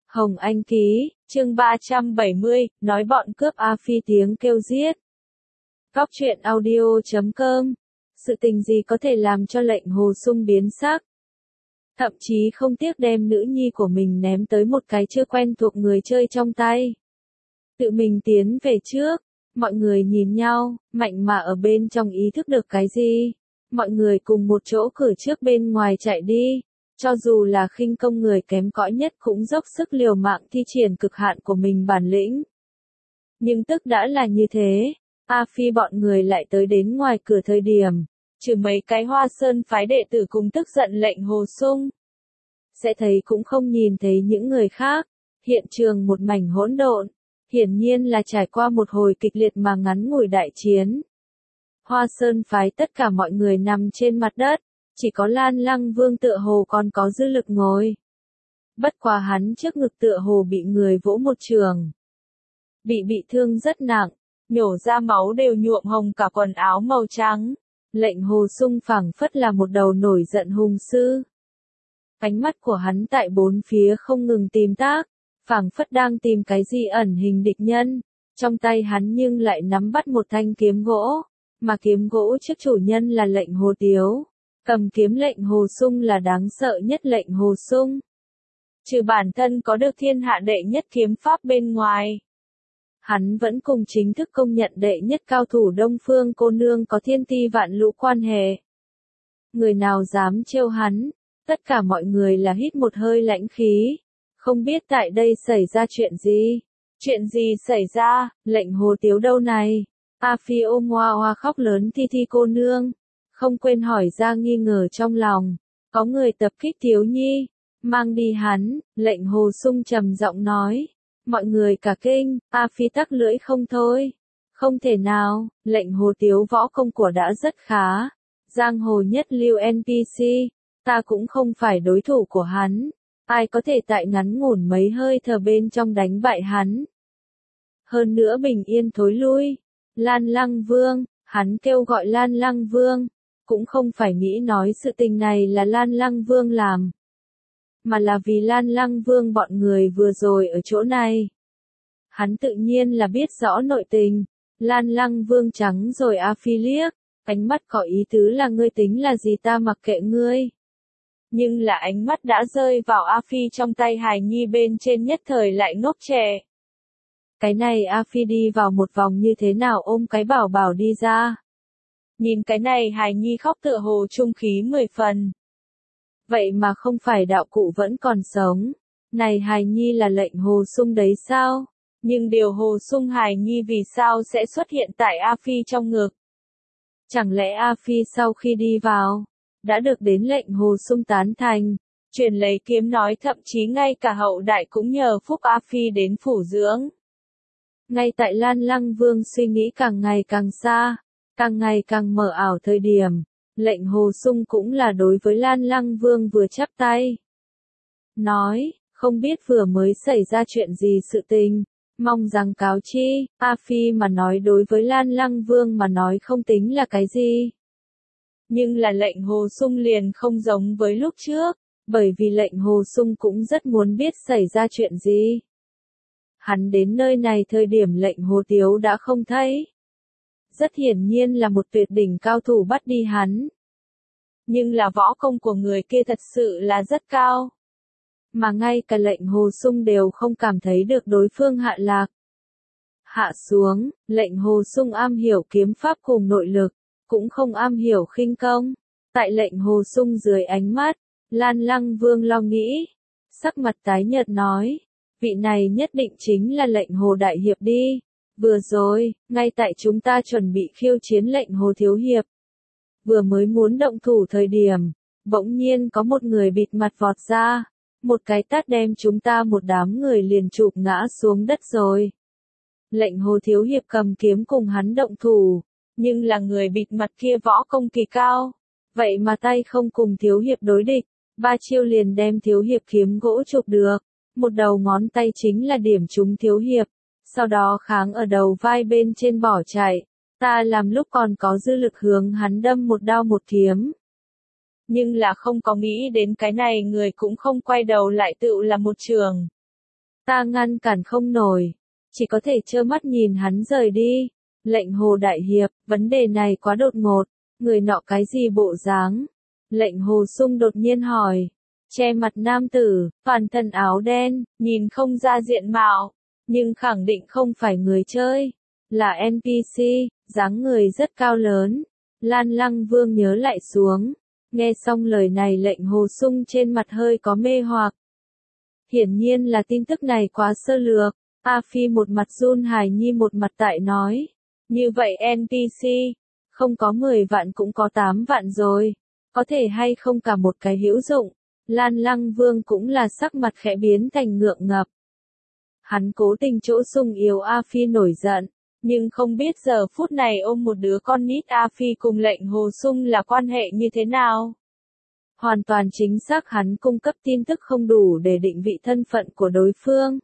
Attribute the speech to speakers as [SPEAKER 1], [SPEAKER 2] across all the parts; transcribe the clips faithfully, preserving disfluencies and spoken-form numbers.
[SPEAKER 1] Hồng Anh ký, chương ba trăm bảy mươi, nói bọn cướp A Phi tiếng kêu giết. Góc truyện audio chấm com. Sự tình gì có thể làm cho lệnh Hồ Sung biến sắc? Thậm chí không tiếc đem nữ nhi của mình ném tới một cái chưa quen thuộc người chơi trong tay. Tự mình tiến về trước, mọi người nhìn nhau, mạnh mà ở bên trong ý thức được cái gì. Mọi người cùng một chỗ cử trước bên ngoài chạy đi. Cho dù là khinh công người kém cỏi nhất cũng dốc sức liều mạng thi triển cực hạn của mình bản lĩnh. Nhưng tức đã là như thế, A Phi bọn người lại tới đến ngoài cửa thời điểm, trừ mấy cái Hoa Sơn phái đệ tử cùng tức giận lệnh Hồ Sung. Sẽ thấy cũng không nhìn thấy những người khác, hiện trường một mảnh hỗn độn, hiển nhiên là trải qua một hồi kịch liệt mà ngắn ngủi đại chiến. Hoa Sơn phái tất cả mọi người nằm trên mặt đất. Chỉ có Lan Lăng Vương tựa hồ còn có dư lực ngồi. Bất quá hắn trước ngực tựa hồ bị người vỗ một trường. Bị bị thương rất nặng, nhổ ra máu đều nhuộm hồng cả quần áo màu trắng. Lệnh Hồ Sung phảng phất là một đầu nổi giận hùng sư. Ánh mắt của hắn tại bốn phía không ngừng tìm tác, phảng phất đang tìm cái gì ẩn hình địch nhân. Trong tay hắn nhưng lại nắm bắt một thanh kiếm gỗ, mà kiếm gỗ trước chủ nhân là lệnh Hồ Tiếu. Cầm kiếm lệnh Hồ Sung là đáng sợ nhất lệnh Hồ Sung. Trừ bản thân có được thiên hạ đệ nhất kiếm pháp bên ngoài. Hắn vẫn cùng chính thức công nhận đệ nhất cao thủ Đông Phương cô nương có thiên ti vạn lũ quan hệ. Người nào dám trêu hắn, tất cả mọi người là hít một hơi lãnh khí. Không biết tại đây xảy ra chuyện gì. Chuyện gì xảy ra, lệnh Hồ Tiếu đâu này? A Phi ôm hoa hoa khóc lớn thi thi cô nương. Không quên hỏi ra nghi ngờ trong lòng, có người tập kích Thiếu Nhi, mang đi hắn, lệnh Hồ Sung trầm giọng nói, mọi người cả kinh, A Phi tắc lưỡi không thôi, không thể nào, lệnh Hồ Tiếu võ công của đã rất khá, giang hồ nhất lưu N P C, ta cũng không phải đối thủ của hắn, ai có thể tại ngắn ngủn mấy hơi thở bên trong đánh bại hắn. Hơn nữa bình yên thối lui, Lan Lăng Vương, hắn kêu gọi Lan Lăng Vương. Cũng không phải nghĩ nói sự tình này là Lan Lăng Vương làm, mà là vì Lan Lăng Vương bọn người vừa rồi ở chỗ này. Hắn tự nhiên là biết rõ nội tình, Lan Lăng Vương trắng rồi A Phi liếc, ánh mắt có ý tứ là ngươi tính là gì ta mặc kệ ngươi. Nhưng là ánh mắt đã rơi vào A Phi trong tay hài nhi bên trên nhất thời lại ngốc trẻ. Cái này A Phi đi vào một vòng như thế nào ôm cái bảo bảo đi ra. Nhìn cái này hài nhi khóc tựa hồ trung khí mười phần. Vậy mà không phải đạo cụ vẫn còn sống. Này hài nhi là lệnh Hồ Sung đấy sao? Nhưng điều Hồ Sung hài nhi vì sao sẽ xuất hiện tại A Phi trong ngực? Chẳng lẽ A Phi sau khi đi vào, đã được đến lệnh Hồ Sung tán thành, truyền lấy kiếm nói thậm chí ngay cả hậu đại cũng nhờ phúc A Phi đến phủ dưỡng. Ngay tại Lan Lăng Vương suy nghĩ càng ngày càng xa. Càng ngày càng mờ ảo thời điểm, lệnh Hồ Sung cũng là đối với Lan Lăng Vương vừa chắp tay. Nói, không biết vừa mới xảy ra chuyện gì sự tình, mong rằng cáo chi, A Phi mà nói đối với Lan Lăng Vương mà nói không tính là cái gì. Nhưng là lệnh Hồ Sung liền không giống với lúc trước, bởi vì lệnh Hồ Sung cũng rất muốn biết xảy ra chuyện gì. Hắn đến nơi này thời điểm lệnh Hồ Tiếu đã không thấy. Rất hiển nhiên là một tuyệt đỉnh cao thủ bắt đi hắn. Nhưng là võ công của người kia thật sự là rất cao. Mà ngay cả lệnh Hồ Sung đều không cảm thấy được đối phương hạ lạc. Hạ xuống, lệnh Hồ Sung am hiểu kiếm pháp cùng nội lực, cũng không am hiểu khinh công. Tại lệnh Hồ Sung dưới ánh mắt, Lan Lăng Vương lo nghĩ. Sắc mặt tái nhợt nói, vị này nhất định chính là lệnh Hồ Đại Hiệp đi. Vừa rồi, ngay tại chúng ta chuẩn bị khiêu chiến lệnh Hồ Thiếu Hiệp. Vừa mới muốn động thủ thời điểm, bỗng nhiên có một người bịt mặt vọt ra. Một cái tát đem chúng ta một đám người liền chụp ngã xuống đất rồi. Lệnh Hồ Thiếu Hiệp cầm kiếm cùng hắn động thủ, nhưng là người bịt mặt kia võ công kỳ cao. Vậy mà tay không cùng Thiếu Hiệp đối địch, ba chiêu liền đem Thiếu Hiệp kiếm gỗ chụp được. Một đầu ngón tay chính là điểm trúng Thiếu Hiệp. Sau đó kháng ở đầu vai bên trên bỏ chạy, ta làm lúc còn có dư lực hướng hắn đâm một đao một kiếm. Nhưng là không có nghĩ đến cái này người cũng không quay đầu lại tự là một trường. Ta ngăn cản không nổi, chỉ có thể trơ mắt nhìn hắn rời đi. Lệnh Hồ đại hiệp, vấn đề này quá đột ngột, người nọ cái gì bộ dáng? Lệnh Hồ Sung đột nhiên hỏi. Che mặt nam tử, toàn thân áo đen, nhìn không ra diện mạo, nhưng khẳng định không phải người chơi, là en pê xê, dáng người rất cao lớn. Lan Lăng Vương nhớ lại xuống, nghe xong lời này lệnh Hồ Sung trên mặt hơi có mê hoặc. Hiển nhiên là tin tức này quá sơ lược. A Phi một mặt run hài nhi một mặt tại nói. Như vậy en pê xê, không có mười vạn cũng có tám vạn rồi, có thể hay không cả một cái hữu dụng. Lan Lăng Vương cũng là sắc mặt khẽ biến thành ngượng ngập. Hắn cố tình chỗ sung yếu A Phi nổi giận, nhưng không biết giờ phút này ôm một đứa con nít A Phi cùng lệnh Hồ Sung là quan hệ như thế nào. Hoàn toàn chính xác hắn cung cấp tin tức không đủ để định vị thân phận của đối phương.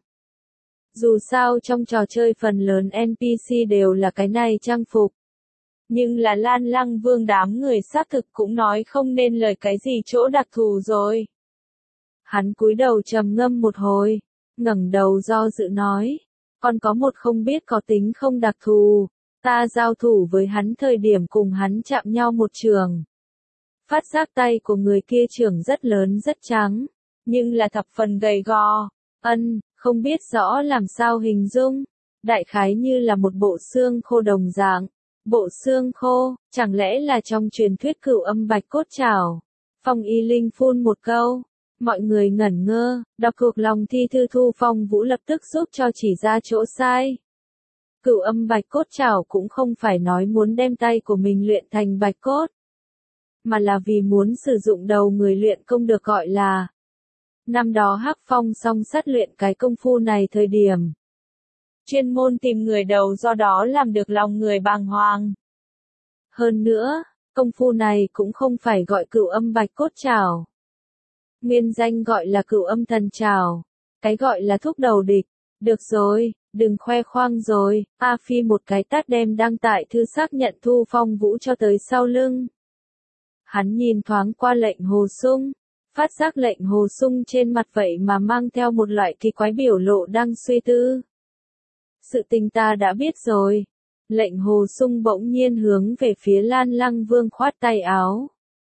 [SPEAKER 1] Dù sao trong trò chơi phần lớn en pê xê đều là cái này trang phục. Nhưng là Lan Lăng Vương đám người xác thực cũng nói không nên lời cái gì chỗ đặc thù rồi. Hắn cúi đầu trầm ngâm một hồi, ngẩng đầu do dự nói, còn có một không biết có tính không đặc thù, ta giao thủ với hắn thời điểm cùng hắn chạm nhau một trường. Phát giác tay của người kia trưởng rất lớn rất trắng, nhưng là thập phần gầy gò, ân, không biết rõ làm sao hình dung, đại khái như là một bộ xương khô đồng dạng. Bộ xương khô, chẳng lẽ là trong truyền thuyết cửu âm bạch cốt trảo? Phong Y Linh phun một câu, mọi người ngẩn ngơ, đọc thuộc lòng thi thư Thu Phong Vũ lập tức giúp cho chỉ ra chỗ sai. Cửu âm bạch cốt trảo cũng không phải nói muốn đem tay của mình luyện thành bạch cốt, mà là vì muốn sử dụng đầu người luyện công được gọi là. Năm đó Hắc Phong song sát luyện cái công phu này thời điểm. Chuyên môn tìm người đầu do đó làm được lòng người bàng hoàng. Hơn nữa, công phu này cũng không phải gọi cửu âm bạch cốt trảo. Nguyên danh gọi là cửu âm thần trảo. Cái gọi là thúc đầu địch. Được rồi, đừng khoe khoang rồi. A Phi một cái tát đem đăng tại thư xác nhận Thu Phong Vũ cho tới sau lưng. Hắn nhìn thoáng qua lệnh Hồ Sung. Phát giác lệnh Hồ Sung trên mặt vậy mà mang theo một loại kỳ quái biểu lộ đang suy tư. Sự tình ta đã biết rồi. Lệnh Hồ Sung bỗng nhiên hướng về phía Lan Lăng Vương khoát tay áo.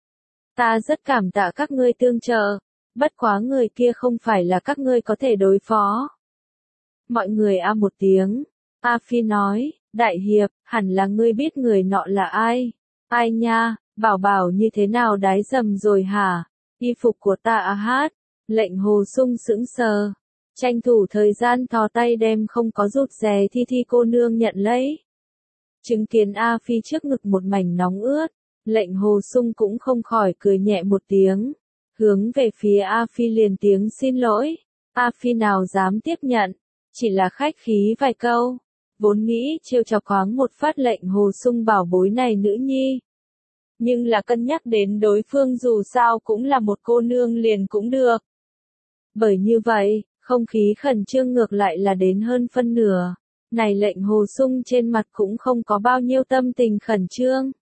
[SPEAKER 1] Ta rất cảm tạ các ngươi tương trợ, bất quá người kia không phải là các ngươi có thể đối phó. Mọi người a một tiếng. A Phi nói, đại hiệp, hẳn là ngươi biết người nọ là ai. Ai nha, bảo bảo như thế nào đái dầm rồi hả? Y phục của ta à hát. Lệnh Hồ Sung sững sờ. Tranh thủ thời gian thò tay đem không có rụt rè Thi Thi cô nương nhận lấy. Chứng kiến A Phi trước ngực một mảnh nóng ướt, lệnh Hồ Sung cũng không khỏi cười nhẹ một tiếng, hướng về phía A Phi liền tiếng xin lỗi. A Phi nào dám tiếp nhận, chỉ là khách khí vài câu, vốn nghĩ trêu chọc khoáng một phát lệnh Hồ Sung bảo bối này nữ nhi. Nhưng là cân nhắc đến đối phương dù sao cũng là một cô nương liền cũng được. Bởi như vậy, không khí khẩn trương ngược lại là đến hơn phân nửa. Này lệnh Hồ Sung trên mặt cũng không có bao nhiêu tâm tình khẩn trương.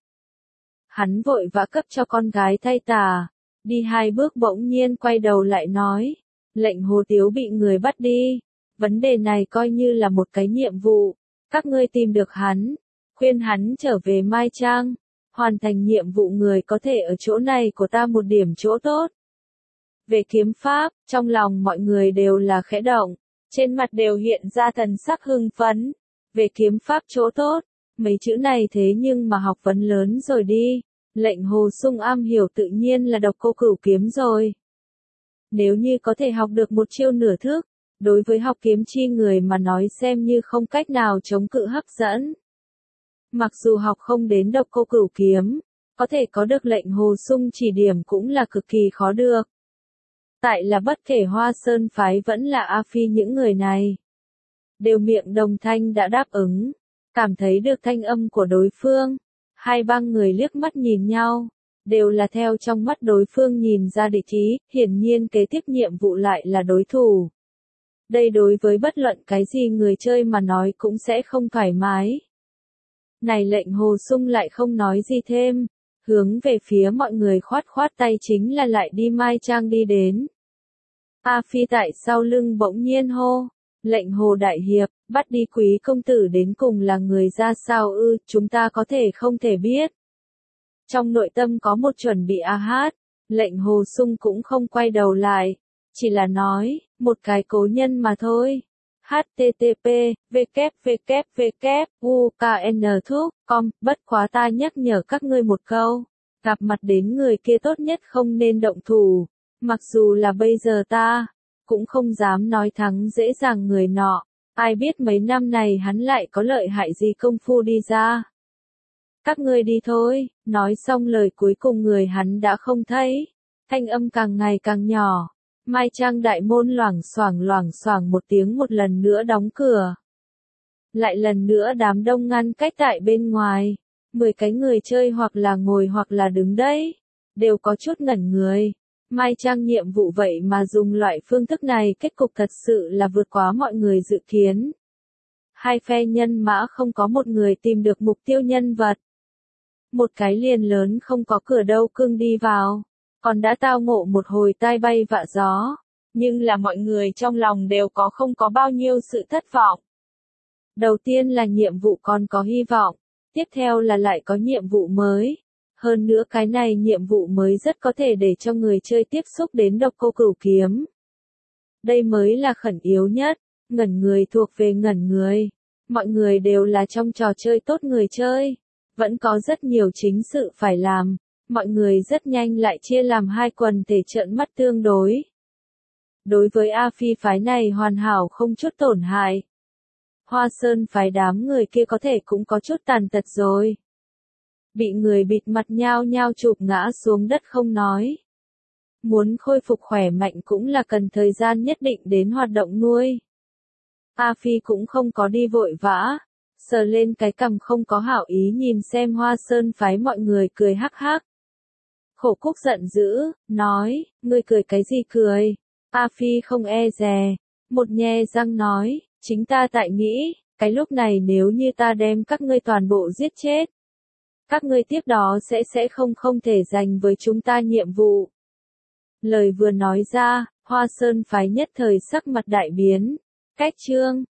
[SPEAKER 1] Hắn vội vã cấp cho con gái thay tà. Đi hai bước bỗng nhiên quay đầu lại nói. Lệnh Hồ Tiếu bị người bắt đi. Vấn đề này coi như là một cái nhiệm vụ. Các ngươi tìm được hắn. Khuyên hắn trở về Mai Trang. Hoàn thành nhiệm vụ người có thể ở chỗ này của ta một điểm chỗ tốt. Về kiếm pháp, trong lòng mọi người đều là khẽ động, trên mặt đều hiện ra thần sắc hưng phấn. Về kiếm pháp chỗ tốt, mấy chữ này thế nhưng mà học vấn lớn rồi đi. Lệnh Hồ Sung am hiểu tự nhiên là độc cô cửu kiếm rồi. Nếu như có thể học được một chiêu nửa thức, đối với học kiếm chi người mà nói xem như không cách nào chống cự hấp dẫn. Mặc dù học không đến độc cô cửu kiếm, có thể có được lệnh Hồ Sung chỉ điểm cũng là cực kỳ khó được. Tại là bất kể Hoa Sơn phái vẫn là A Phi những người này. Đều miệng đồng thanh đã đáp ứng, cảm thấy được thanh âm của đối phương. Hai bang người liếc mắt nhìn nhau, đều là theo trong mắt đối phương nhìn ra địch ý, hiển nhiên kế tiếp nhiệm vụ lại là đối thủ. Đây đối với bất luận cái gì người chơi mà nói cũng sẽ không thoải mái. Này lệnh Hồ Sung lại không nói gì thêm, hướng về phía mọi người khoát khoát tay chính là lại đi Mai Trang đi đến. A Phi tại sau lưng bỗng nhiên hô, Lệnh Hồ đại hiệp, bắt đi Quý công tử đến cùng là người ra sao ư, chúng ta có thể không thể biết. Trong nội tâm có một chuẩn bị a hát, lệnh Hồ Sung cũng không quay đầu lại, chỉ là nói, một cái cố nhân mà thôi. H T T P, W W W, U K N Thúc, com, bất quá ta nhắc nhở các ngươi một câu, gặp mặt đến người kia tốt nhất không nên động thủ, mặc dù là bây giờ ta, cũng không dám nói thắng dễ dàng người nọ, ai biết mấy năm này hắn lại có lợi hại gì công phu đi ra. Các ngươi đi thôi, nói xong lời cuối cùng người hắn đã không thấy, thanh âm càng ngày càng nhỏ. Mai Trang đại môn loảng xoảng loảng xoảng một tiếng một lần nữa đóng cửa. Lại lần nữa đám đông ngăn cách tại bên ngoài. Mười cái người chơi hoặc là ngồi hoặc là đứng đấy. Đều có chút ngẩn người. Mai Trang nhiệm vụ vậy mà dùng loại phương thức này kết cục thật sự là vượt quá mọi người dự kiến. Hai phe nhân mã không có một người tìm được mục tiêu nhân vật. Một cái liền lớn không có cửa đâu cưng đi vào. Còn đã tao ngộ một hồi tai bay vạ gió, nhưng là mọi người trong lòng đều có không có bao nhiêu sự thất vọng. Đầu tiên là nhiệm vụ còn có hy vọng, tiếp theo là lại có nhiệm vụ mới. Hơn nữa cái này nhiệm vụ mới rất có thể để cho người chơi tiếp xúc đến độc cô cửu kiếm. Đây mới là khẩn yếu nhất, ngẩn người thuộc về ngẩn người. Mọi người đều là trong trò chơi tốt người chơi, vẫn có rất nhiều chính sự phải làm. Mọi người rất nhanh lại chia làm hai quần thể trợn mắt tương đối. Đối với A Phi phái này hoàn hảo không chút tổn hại. Hoa Sơn phái đám người kia có thể cũng có chút tàn tật rồi. Bị người bịt mặt nhao nhao chụp ngã xuống đất không nói. Muốn khôi phục khỏe mạnh cũng là cần thời gian nhất định đến hoạt động nuôi. A Phi cũng không có đi vội vã. Sờ lên cái cằm không có hảo ý nhìn xem Hoa Sơn phái mọi người cười hắc hắc. Khổ Cúc giận dữ, nói, ngươi cười cái gì cười? A Phi không e dè, một nhe răng nói, chính ta tại nghĩ, cái lúc này nếu như ta đem các ngươi toàn bộ giết chết, các ngươi tiếp đó sẽ sẽ không không thể giành với chúng ta nhiệm vụ. Lời vừa nói ra, Hoa Sơn phái nhất thời sắc mặt đại biến, cách chương.